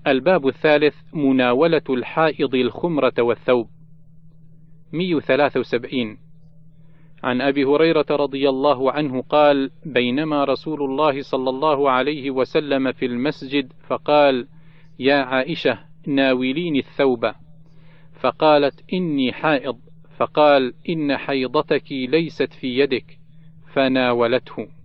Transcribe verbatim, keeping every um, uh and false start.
الباب الثالث مناولة الحائض الخمرة والثوب. مئة وثلاثة وسبعين. عن أبي هريرة رضي الله عنه قال: بينما رسول الله صلى الله عليه وسلم في المسجد فقال: يا عائشة ناوليني الثوب، فقالت: إني حائض، فقال: إن حيضتك ليست في يدك، فناولته.